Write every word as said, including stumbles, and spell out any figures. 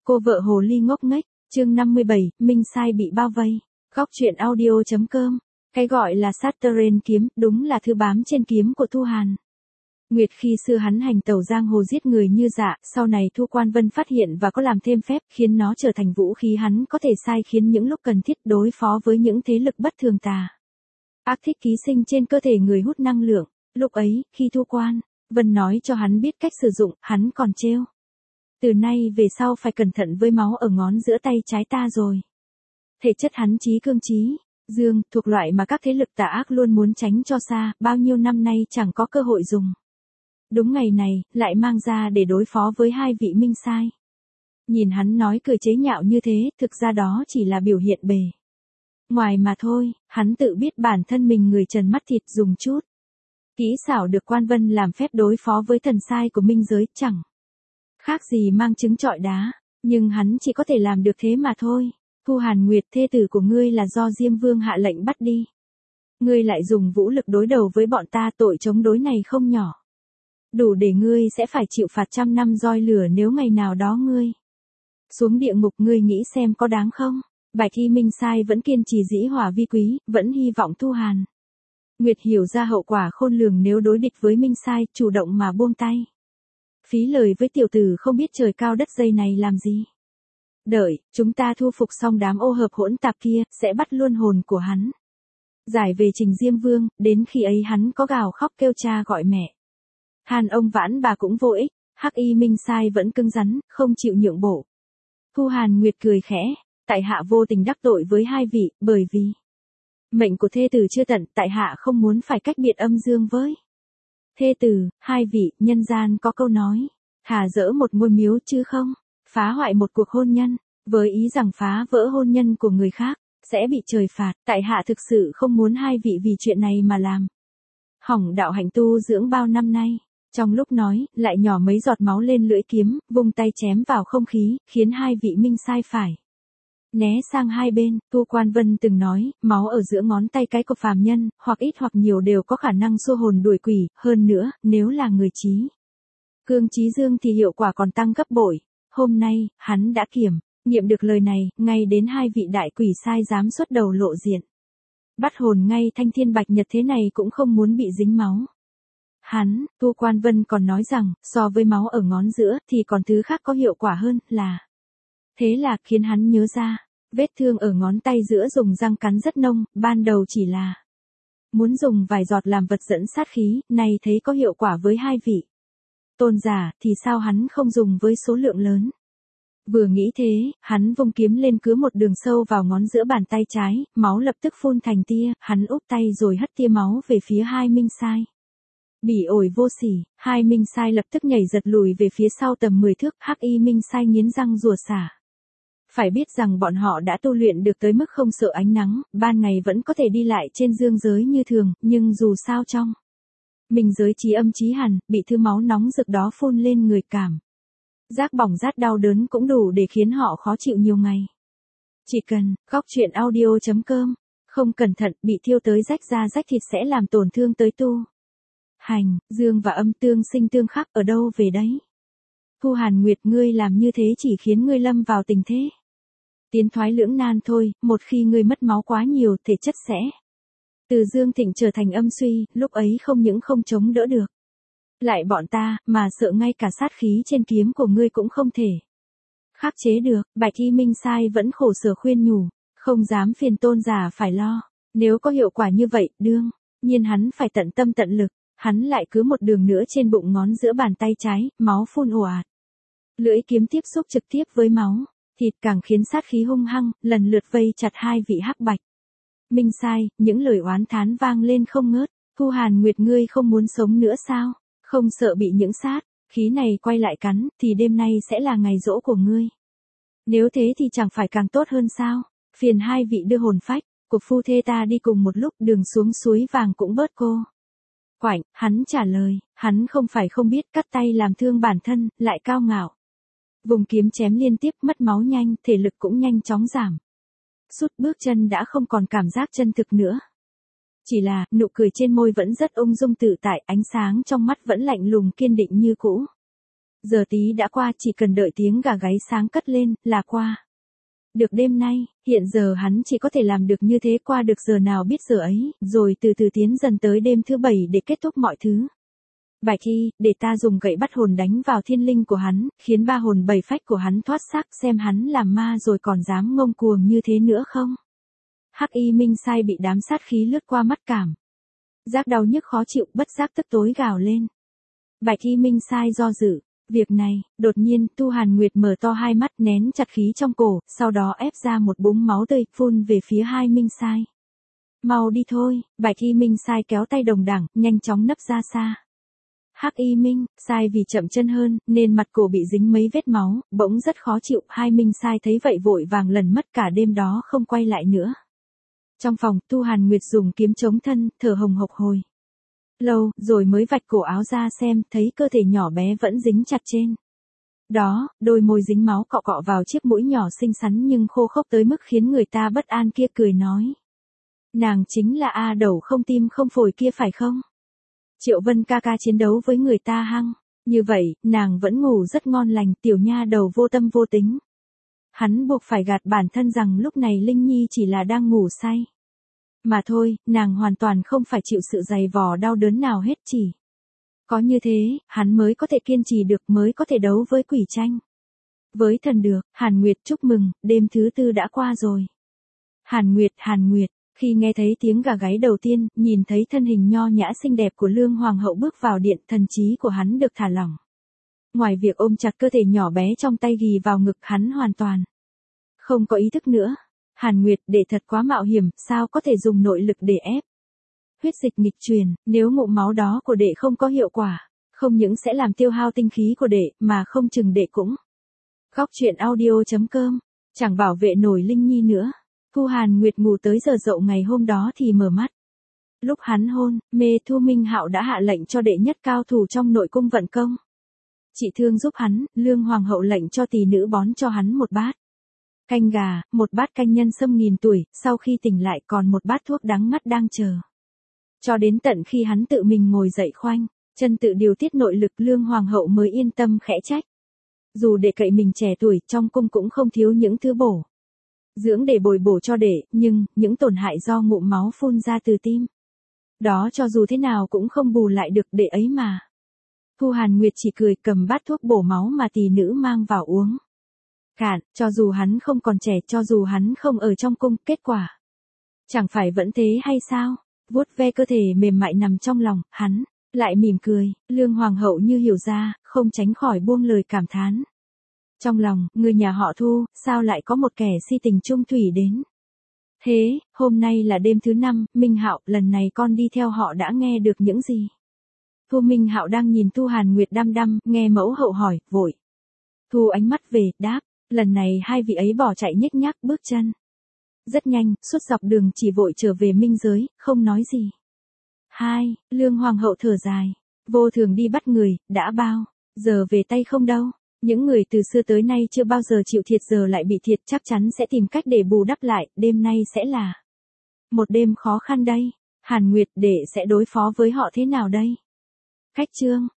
Cô vợ hồ ly ngốc nghếch, chương năm mươi bảy, Minh Sai bị bao vây. Góc truyện audio.com. Cái gọi là Saturn kiếm, đúng là thứ bám trên kiếm của Thu Hàn. Nguyệt khi xưa hắn hành tẩu giang hồ giết người như dạ, sau này Thu Quan Vân phát hiện và có làm thêm phép, khiến nó trở thành vũ khí hắn có thể sai khiến những lúc cần thiết đối phó với những thế lực bất thường tà ác thích ký sinh trên cơ thể người hút năng lượng. Lúc ấy, khi Thu Quan Vân nói cho hắn biết cách sử dụng, hắn còn trêu: từ nay về sau phải cẩn thận với máu ở ngón giữa tay trái ta rồi. Thể chất hắn chí cương chí dương, thuộc loại mà các thế lực tà ác luôn muốn tránh cho xa, bao nhiêu năm nay chẳng có cơ hội dùng. Đúng ngày này, lại mang ra để đối phó với hai vị Minh Sai. Nhìn hắn nói cười chế nhạo như thế, thực ra đó chỉ là biểu hiện bề ngoài mà thôi, hắn tự biết bản thân mình người trần mắt thịt, dùng chút kỹ xảo được Quan Vân làm phép đối phó với thần sai của minh giới, chẳng khác gì mang trứng trọi đá, nhưng hắn chỉ có thể làm được thế mà thôi. Thu Hàn Nguyệt, thê tử của ngươi là do Diêm Vương hạ lệnh bắt đi. Ngươi lại dùng vũ lực đối đầu với bọn ta, tội chống đối này không nhỏ. Đủ để ngươi sẽ phải chịu phạt trăm năm roi lửa nếu ngày nào đó ngươi xuống địa ngục, ngươi nghĩ xem có đáng không? Bạch Y Minh Sai vẫn kiên trì dĩ hòa vi quý, vẫn hy vọng Thu Hàn Nguyệt hiểu ra hậu quả khôn lường nếu đối địch với Minh Sai, chủ động mà buông tay. Phí lời với tiểu tử không biết trời cao đất dây này làm gì. Đợi, chúng ta thu phục xong đám ô hợp hỗn tạp kia, sẽ bắt luôn hồn của hắn. Giải về trình Diêm Vương, đến khi ấy hắn có gào khóc kêu cha gọi mẹ. Hàn ông vãn bà cũng vô ích, Hắc Y Minh Sai vẫn cứng rắn, không chịu nhượng bộ. Thu Hàn Nguyệt cười khẽ: tại hạ vô tình đắc tội với hai vị, bởi vì mệnh của thê tử chưa tận, tại hạ không muốn phải cách biệt âm dương với thê tử. Hai vị, nhân gian có câu nói, thà dỡ một ngôi miếu chứ không phá hoại một cuộc hôn nhân, với ý rằng phá vỡ hôn nhân của người khác sẽ bị trời phạt. Tại hạ thực sự không muốn hai vị vì chuyện này mà làm hỏng đạo hạnh tu dưỡng bao năm nay. Trong lúc nói, lại nhỏ mấy giọt máu lên lưỡi kiếm, vung tay chém vào không khí, khiến hai vị Minh Sai phải né sang hai bên. Thu Quan Vân từng nói, máu ở giữa ngón tay cái của phàm nhân, hoặc ít hoặc nhiều đều có khả năng xua hồn đuổi quỷ, hơn nữa, nếu là người trí cương chí dương thì hiệu quả còn tăng gấp bội. Hôm nay, hắn đã kiểm nghiệm được lời này, ngay đến hai vị đại quỷ sai dám xuất đầu lộ diện bắt hồn ngay thanh thiên bạch nhật thế này cũng không muốn bị dính máu. Hắn, Thu Quan Vân còn nói rằng, so với máu ở ngón giữa, thì còn thứ khác có hiệu quả hơn, là thế là khiến hắn nhớ ra, vết thương ở ngón tay giữa dùng răng cắn rất nông, ban đầu chỉ là muốn dùng vài giọt làm vật dẫn sát khí, này thấy có hiệu quả với hai vị tôn giả, thì sao hắn không dùng với số lượng lớn. Vừa nghĩ thế, hắn vung kiếm lên cứa một đường sâu vào ngón giữa bàn tay trái, máu lập tức phun thành tia, hắn úp tay rồi hất tia máu về phía hai Minh Sai. Bỉ ổi vô sỉ, hai Minh Sai lập tức nhảy giật lùi về phía sau tầm mười thước. Hắc Y Minh Sai nghiến răng rủa xả. Phải biết rằng bọn họ đã tu luyện được tới mức không sợ ánh nắng, ban ngày vẫn có thể đi lại trên dương giới như thường, nhưng dù sao trong minh giới chí âm chí hàn, bị thứ máu nóng rực đó phun lên người, cảm giác bỏng rát đau đớn cũng đủ để khiến họ khó chịu nhiều ngày. Chỉ cần, góc truyện audio.com, không cẩn thận, bị thiêu tới rách da rách thịt sẽ làm tổn thương tới tu hành, dương và âm tương sinh tương khắc, ở đâu về đấy. Thu Hàn Nguyệt, ngươi làm như thế chỉ khiến ngươi lâm vào tình thế tiến thoái lưỡng nan thôi, một khi ngươi mất máu quá nhiều, thể chất sẽ từ dương thịnh trở thành âm suy, lúc ấy không những không chống đỡ được lại bọn ta, mà sợ ngay cả sát khí trên kiếm của ngươi cũng không thể khắc chế được. Bạch Y Minh Sai vẫn khổ sở khuyên nhủ, không dám phiền tôn giả phải lo, nếu có hiệu quả như vậy, đương nhiên hắn phải tận tâm tận lực. Hắn lại cứ một đường nữa trên bụng ngón giữa bàn tay trái, máu phun ồ ạt. Lưỡi kiếm tiếp xúc trực tiếp với máu thịt, càng khiến sát khí hung hăng, lần lượt vây chặt hai vị Hắc Bạch Minh Sai. Những lời oán thán vang lên không ngớt. Thu Hàn Nguyệt, ngươi không muốn sống nữa sao? Không sợ bị những sát khí này quay lại cắn, thì đêm nay sẽ là ngày giỗ của ngươi. Nếu thế thì chẳng phải càng tốt hơn sao? Phiền hai vị đưa hồn phách của phu thê ta đi cùng một lúc, đường xuống suối vàng cũng bớt cô quạnh. Hắn trả lời, hắn không phải không biết cắt tay làm thương bản thân, lại cao ngạo vùng kiếm chém liên tiếp, mất máu nhanh, thể lực cũng nhanh chóng giảm sút, bước chân đã không còn cảm giác chân thực nữa. Chỉ là, nụ cười trên môi vẫn rất ung dung tự tại, ánh sáng trong mắt vẫn lạnh lùng kiên định như cũ. Giờ tí đã qua, chỉ cần đợi tiếng gà gáy sáng cất lên, là qua. Được đêm nay, hiện giờ hắn chỉ có thể làm được như thế, qua được giờ nào biết giờ ấy, rồi từ từ tiến dần tới đêm thứ bảy để kết thúc mọi thứ. Bạch y, để ta dùng gậy bắt hồn đánh vào thiên linh của hắn, khiến ba hồn bảy phách của hắn thoát xác, xem hắn làm ma rồi còn dám ngông cuồng như thế nữa không. Hắc y Minh Sai bị đám sát khí lướt qua mắt cảm. Giác đau nhức khó chịu, bất giác tức tối gào lên. Bạch y Minh Sai do dự. Việc này, đột nhiên, Tu Hàn Nguyệt mở to hai mắt, nén chặt khí trong cổ, sau đó ép ra một búng máu tươi, phun về phía hai Minh Sai. Mau đi thôi, Bạch y Minh Sai kéo tay đồng đẳng, nhanh chóng nấp ra xa. Hắc y Minh Sai vì chậm chân hơn, nên mặt cổ bị dính mấy vết máu, bỗng rất khó chịu, hai Minh Sai thấy vậy vội vàng lần mất cả đêm đó không quay lại nữa. Trong phòng, Tu Hàn Nguyệt dùng kiếm chống thân, thở hồng hộc hồi lâu, rồi mới vạch cổ áo ra xem, thấy cơ thể nhỏ bé vẫn dính chặt trên đó, đôi môi dính máu cọ cọ vào chiếc mũi nhỏ xinh xắn nhưng khô khốc tới mức khiến người ta bất an kia, cười nói. Nàng chính là A Đầu không tim không phổi kia phải không? Triệu Vân ca ca chiến đấu với người ta hăng, như vậy, nàng vẫn ngủ rất ngon lành, tiểu nha đầu vô tâm vô tính. Hắn buộc phải gạt bản thân rằng lúc này Linh Nhi chỉ là đang ngủ say. Mà thôi, nàng hoàn toàn không phải chịu sự dày vò đau đớn nào hết, chỉ có như thế, hắn mới có thể kiên trì được, mới có thể đấu với quỷ tranh. Với thần được, Hàn Nguyệt chúc mừng, đêm thứ tư đã qua rồi. Hàn Nguyệt, Hàn Nguyệt, khi nghe thấy tiếng gà gáy đầu tiên, nhìn thấy thân hình nho nhã xinh đẹp của Lương Hoàng hậu bước vào điện, thần trí của hắn được thả lỏng. Ngoài việc ôm chặt cơ thể nhỏ bé trong tay ghì vào ngực, hắn hoàn toàn không có ý thức nữa. Hàn Nguyệt, đệ thật quá mạo hiểm, sao có thể dùng nội lực để ép huyết dịch nghịch truyền, nếu ngụm máu đó của đệ không có hiệu quả, không những sẽ làm tiêu hao tinh khí của đệ, mà không chừng đệ cũng góc truyện audio chấm com, chẳng bảo vệ nổi Linh Nhi nữa. Thu Hàn Nguyệt ngủ tới giờ dậu ngày hôm đó thì mở mắt. Lúc hắn hôn mê, Thu Minh Hạo đã hạ lệnh cho đệ nhất cao thủ trong nội cung vận công trị thương giúp hắn. Lương Hoàng hậu lệnh cho tỳ nữ bón cho hắn một bát canh gà, một bát canh nhân sâm nghìn tuổi, sau khi tỉnh lại còn một bát thuốc đắng ngắt đang chờ. Cho đến tận khi hắn tự mình ngồi dậy khoanh chân tự điều tiết nội lực, Lương Hoàng hậu mới yên tâm khẽ trách. Dù đệ cậy mình trẻ tuổi, trong cung cũng không thiếu những thứ bổ dưỡng để bồi bổ cho đệ, nhưng những tổn hại do ngụm máu phun ra từ tim, đó cho dù thế nào cũng không bù lại được đệ ấy mà. Thu Hàn Nguyệt chỉ cười, cầm bát thuốc bổ máu mà tỳ nữ mang vào uống cạn. Cho dù hắn không còn trẻ, cho dù hắn không ở trong cung, kết quả chẳng phải vẫn thế hay sao? Vuốt ve cơ thể mềm mại nằm trong lòng, hắn lại mỉm cười. Lương Hoàng hậu như hiểu ra, không tránh khỏi buông lời cảm thán. Trong lòng, người nhà họ Thu, sao lại có một kẻ si tình trung thủy đến thế? Hôm nay là đêm thứ năm, Minh Hạo, lần này con đi theo họ đã nghe được những gì? Thu Minh Hạo đang nhìn Thu Hàn Nguyệt đăm đăm, nghe mẫu hậu hỏi, vội thu ánh mắt về, đáp. Lần này hai vị ấy bỏ chạy nhếch nhác bước chân rất nhanh, suốt dọc đường chỉ vội trở về minh giới, không nói gì. Hai, Lương Hoàng hậu thở dài. Vô thường đi bắt người, đã bao giờ về tay không đâu. Những người từ xưa tới nay chưa bao giờ chịu thiệt giờ lại bị thiệt, chắc chắn sẽ tìm cách để bù đắp lại. Đêm nay sẽ là một đêm khó khăn đây. Hàn Nguyệt, đệ sẽ đối phó với họ thế nào đây? Cách chương